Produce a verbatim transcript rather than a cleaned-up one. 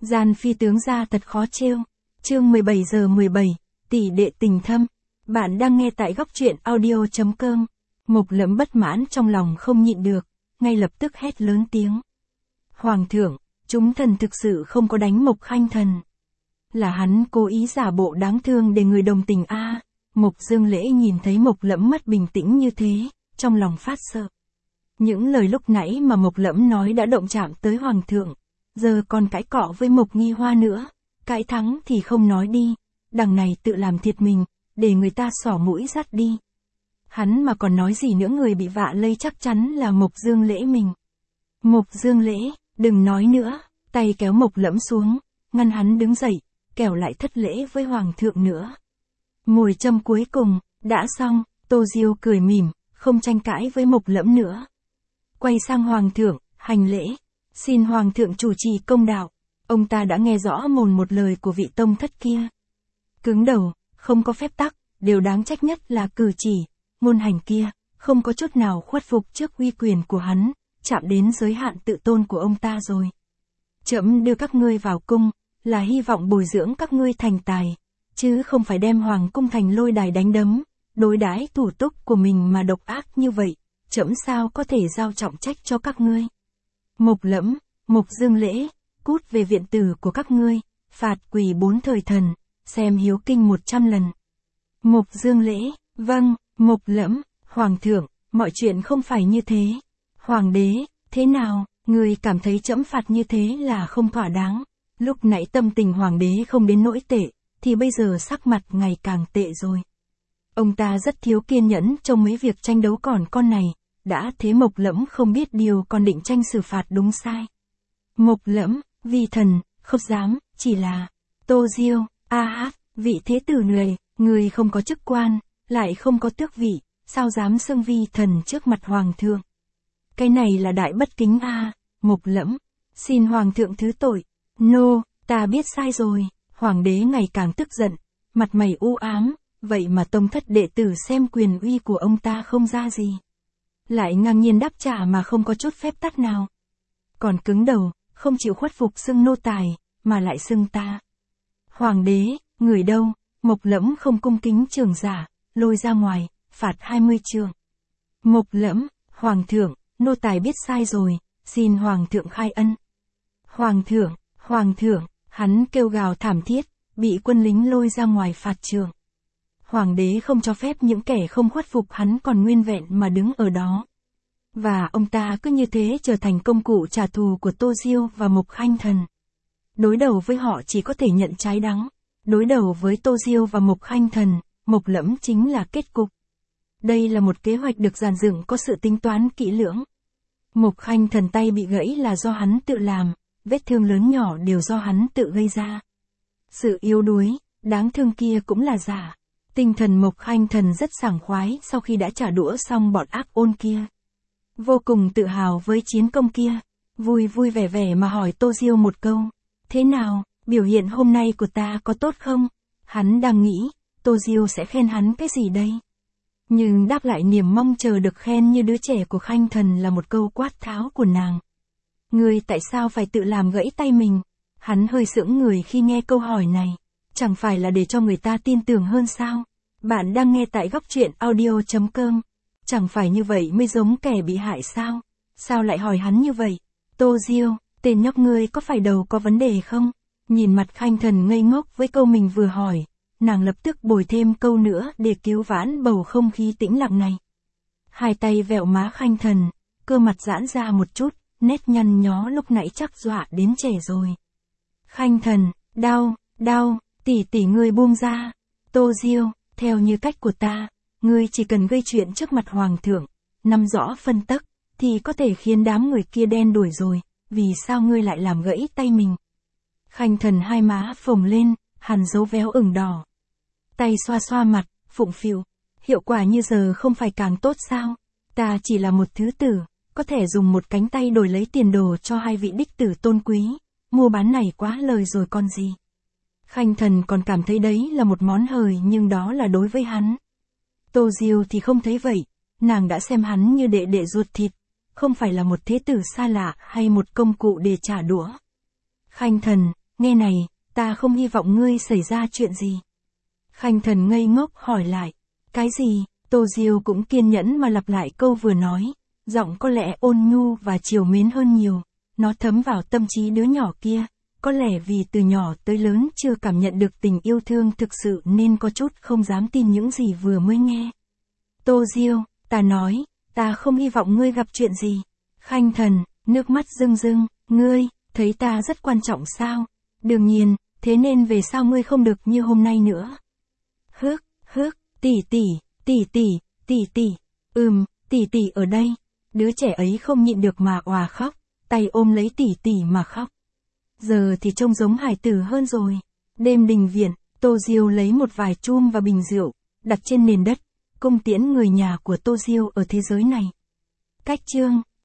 Gian phi tướng gia thật khó trêu. Chương mười bảy giờ mười bảy, tỷ đệ tình thâm. Bạn đang nghe tại góc truyện audio chấm com. Mục Lẫm bất mãn trong lòng không nhịn được, ngay lập tức hét lớn tiếng. Hoàng thượng, chúng thần thực sự không có đánh Mục Khanh Thần. Là hắn cố ý giả bộ đáng thương để người đồng tình a. À, Mục Dương Lễ nhìn thấy Mục Lẫm mất bình tĩnh như thế, trong lòng phát sợ. Những lời lúc nãy mà Mục Lẫm nói đã động chạm tới Hoàng thượng, giờ còn cãi cọ với Mục Nghi Hoa nữa, cãi thắng thì không nói đi, đằng này tự làm thiệt mình, để người ta xỏ mũi dắt đi. Hắn mà còn nói gì nữa người bị vạ lây chắc chắn là Mục Dương Lễ mình. Mục Dương Lễ, đừng nói nữa, tay kéo Mục Lẫm xuống, ngăn hắn đứng dậy, kẻo lại thất lễ với Hoàng thượng nữa. Mồi châm cuối cùng, đã xong, Tô Diêu cười mỉm, không tranh cãi với Mục Lẫm nữa. Quay sang Hoàng thượng, hành lễ, xin Hoàng thượng chủ trì công đạo. Ông ta đã nghe rõ mồn một lời của vị tông thất kia. Cứng đầu, không có phép tắc, điều đáng trách nhất là cử chỉ, ngôn hành kia, không có chút nào khuất phục trước uy quyền của hắn, chạm đến giới hạn tự tôn của ông ta rồi. Trẫm đưa các ngươi vào cung, là hy vọng bồi dưỡng các ngươi thành tài, chứ không phải đem hoàng cung thành lôi đài đánh đấm, đối đãi thủ túc của mình mà độc ác như vậy, trẫm sao có thể giao trọng trách cho các ngươi. Mục Lẫm, Mục Dương Lễ, cút về viện tử của các ngươi, phạt quỳ bốn thời thần, xem hiếu kinh một trăm lần. Mục Dương Lễ, vâng, Mục Lẫm, Hoàng thượng, mọi chuyện không phải như thế. Hoàng đế, thế nào, người cảm thấy trẫm phạt như thế là không thỏa đáng. Lúc nãy tâm tình Hoàng đế không đến nỗi tệ, thì bây giờ sắc mặt ngày càng tệ rồi. Ông ta rất thiếu kiên nhẫn trong mấy việc tranh đấu còn con này, đã thế Mục Lẫm không biết điều còn định tranh xử phạt đúng sai. Mục Lẫm, vi thần, không dám, chỉ là, Tô Diêu, a hát, vị thế tử người, người không có chức quan, lại không có tước vị, sao dám xưng vi thần trước mặt Hoàng thượng. Cái này là đại bất kính a. À. Mục Lẫm, xin Hoàng thượng thứ tội. Nô, ta biết sai rồi. Hoàng đế ngày càng tức giận, mặt mày u ám, vậy mà tông thất đệ tử xem quyền uy của ông ta không ra gì. Lại ngang nhiên đáp trả mà không có chút phép tắc nào. Còn cứng đầu, không chịu khuất phục xưng nô tài, mà lại xưng ta. Hoàng đế, người đâu? Mục Lẫm không cung kính trưởng giả, lôi ra ngoài, phạt hai mươi trượng. Mục Lẫm, Hoàng thượng, nô tài biết sai rồi, xin Hoàng thượng khai ân. Hoàng thượng, Hoàng thượng, hắn kêu gào thảm thiết, bị quân lính lôi ra ngoài phạt trường. Hoàng đế không cho phép những kẻ không khuất phục hắn còn nguyên vẹn mà đứng ở đó. Và ông ta cứ như thế trở thành công cụ trả thù của Tô Diêu và Mục Khanh Thần. Đối đầu với họ chỉ có thể nhận trái đắng. Đối đầu với Tô Diêu và Mục Khanh Thần, Mục Lẫm chính là kết cục. Đây là một kế hoạch được dàn dựng có sự tính toán kỹ lưỡng. Mục Khanh Thần tay bị gãy là do hắn tự làm, vết thương lớn nhỏ đều do hắn tự gây ra. Sự yếu đuối, đáng thương kia cũng là giả. Tinh thần Mục Khanh Thần rất sảng khoái sau khi đã trả đũa xong bọn ác ôn kia. Vô cùng tự hào với chiến công kia, vui vui vẻ vẻ mà hỏi Tô Diêu một câu. Thế nào, biểu hiện hôm nay của ta có tốt không? Hắn đang nghĩ, Tô Diêu sẽ khen hắn cái gì đây? Nhưng đáp lại niềm mong chờ được khen như đứa trẻ của Khanh Thần là một câu quát tháo của nàng. Ngươi tại sao phải tự làm gãy tay mình? Hắn hơi sững người khi nghe câu hỏi này. Chẳng phải là để cho người ta tin tưởng hơn sao? Bạn đang nghe tại góc truyện audio chấm com. Chẳng phải như vậy mới giống kẻ bị hại sao? Sao lại hỏi hắn như vậy? Tô Diêu, tên nhóc ngươi có phải đầu có vấn đề không? Nhìn mặt Khanh Thần ngây ngốc với câu mình vừa hỏi, nàng lập tức bồi thêm câu nữa để cứu vãn bầu không khí tĩnh lặng này. Hai tay vẹo má Khanh Thần, cơ mặt giãn ra một chút, nét nhăn nhó lúc nãy chắc dọa đến trẻ rồi. Khanh Thần, đau, đau, tỷ tỷ ngươi buông ra. Tô Diêu, theo như cách của ta, ngươi chỉ cần gây chuyện trước mặt Hoàng thượng, nắm rõ phân tắc, thì có thể khiến đám người kia đen đuổi rồi, vì sao ngươi lại làm gãy tay mình? Khanh Thần hai má phồng lên, hằn dấu véo ửng đỏ. Tay xoa xoa mặt, phụng phịu, hiệu quả như giờ không phải càng tốt sao? Ta chỉ là một thứ tử, có thể dùng một cánh tay đổi lấy tiền đồ cho hai vị đích tử tôn quý, mua bán này quá lời rồi còn gì. Khanh Thần còn cảm thấy đấy là một món hời nhưng đó là đối với hắn. Tô Diêu thì không thấy vậy, nàng đã xem hắn như đệ đệ ruột thịt, không phải là một thế tử xa lạ hay một công cụ để trả đũa. Khanh Thần, nghe này, ta không hy vọng ngươi xảy ra chuyện gì. Khanh Thần ngây ngốc hỏi lại, cái gì? Tô Diêu cũng kiên nhẫn mà lặp lại câu vừa nói, giọng có lẽ ôn nhu và chiều mến hơn nhiều, nó thấm vào tâm trí đứa nhỏ kia, có lẽ vì từ nhỏ tới lớn chưa cảm nhận được tình yêu thương thực sự nên có chút không dám tin những gì vừa mới nghe. Tô Diêu, ta nói, ta không hy vọng ngươi gặp chuyện gì. Khanh Thần, nước mắt rưng rưng, ngươi, thấy ta rất quan trọng sao? Đương nhiên, thế nên về sau ngươi không được như hôm nay nữa. Hước, hước, tỷ tỷ, tỷ tỷ, tỷ tỷ, ừm, tỷ tỷ ở đây. Đứa trẻ ấy không nhịn được mà òa khóc, tay ôm lấy tỷ tỷ mà khóc. Giờ thì trông giống hài tử hơn rồi. Đêm đình viện, Tô Diêu lấy một vài chum và bình rượu, đặt trên nền đất, cung tiễn người nhà của Tô Diêu ở thế giới này. Cách chương